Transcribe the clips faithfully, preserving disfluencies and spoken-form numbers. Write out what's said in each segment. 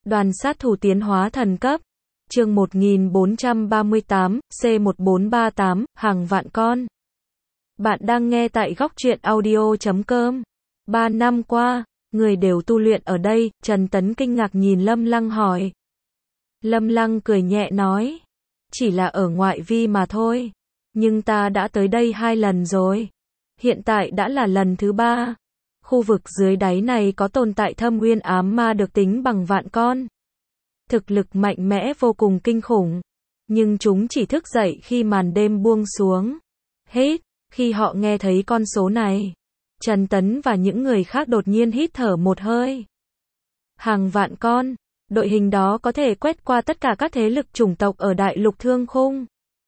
Đoàn sát thủ tiến hóa thần cấp. Chương một nghìn bốn trăm ba mươi tám, C một bốn ba tám, hàng vạn con. Bạn đang nghe tại góc truyện audio chấm com. Ba năm qua, người đều tu luyện ở đây, Trần Tấn kinh ngạc nhìn Lâm Lăng hỏi. Lâm Lăng cười nhẹ nói. Chỉ là ở ngoại vi mà thôi. Nhưng ta đã tới đây hai lần rồi. Hiện tại đã là lần thứ ba. Khu vực dưới đáy này có tồn tại thâm uyên ám ma được tính bằng vạn con. Thực lực mạnh mẽ vô cùng kinh khủng. Nhưng chúng chỉ thức dậy khi màn đêm buông xuống. Hết, khi họ nghe thấy con số này, Trần Tấn và những người khác đột nhiên hít thở một hơi. Hàng vạn con, đội hình đó có thể quét qua tất cả các thế lực chủng tộc ở đại lục thương khung.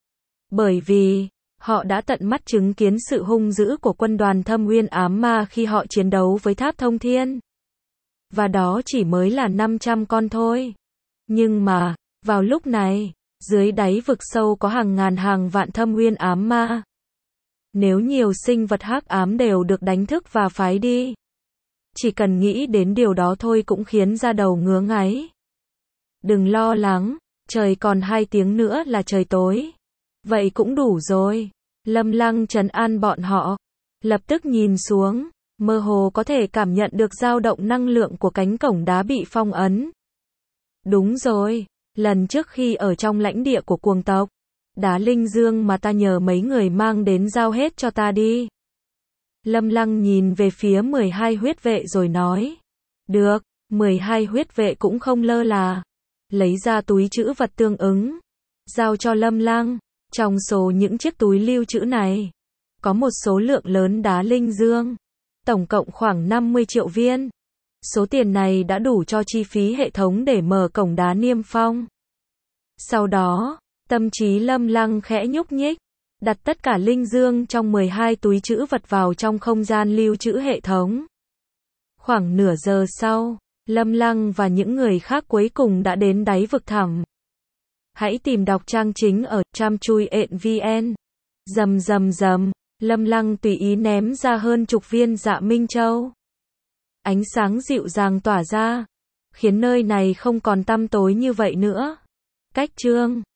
Bởi vì, họ đã tận mắt chứng kiến sự hung dữ của quân đoàn thâm uyên ám ma khi họ chiến đấu với tháp thông thiên. Và đó chỉ mới là năm trăm con thôi. Nhưng mà, vào lúc này, dưới đáy vực sâu có hàng ngàn hàng vạn thâm uyên ám ma. Nếu nhiều sinh vật hắc ám đều được đánh thức và phái đi, chỉ cần nghĩ đến điều đó thôi cũng khiến da đầu ngứa ngáy. Đừng lo lắng, trời còn hai tiếng nữa là trời tối. Vậy cũng đủ rồi. Lâm Lăng trấn an bọn họ. Lập tức nhìn xuống, mơ hồ có thể cảm nhận được dao động năng lượng của cánh cổng đá bị phong ấn. Đúng rồi, lần trước khi ở trong lãnh địa của cuồng tộc, đá linh dương mà ta nhờ mấy người mang đến giao hết cho ta đi. Lâm Lăng nhìn về phía mười hai huyết vệ rồi nói. Được, mười hai huyết vệ cũng không lơ là. Lấy ra túi trữ vật tương ứng, giao cho Lâm Lăng. Trong số những chiếc túi lưu trữ này, có một số lượng lớn đá linh dương, tổng cộng khoảng năm mươi triệu viên. Số tiền này đã đủ cho chi phí hệ thống để mở cổng đá niêm phong. Sau đó, tâm trí Lâm Lăng khẽ nhúc nhích, đặt tất cả linh dương trong mười hai túi trữ vật vào trong không gian lưu trữ hệ thống. Khoảng nửa giờ sau, Lâm Lăng và những người khác cuối cùng đã đến đáy vực thẳm. Hãy tìm đọc trang chính ở tram chui ện vn. Rầm rầm rầm, Lâm Lăng tùy ý ném ra hơn chục viên Dạ Minh Châu. Ánh sáng dịu dàng tỏa ra, khiến nơi này không còn tăm tối như vậy nữa. Cách chương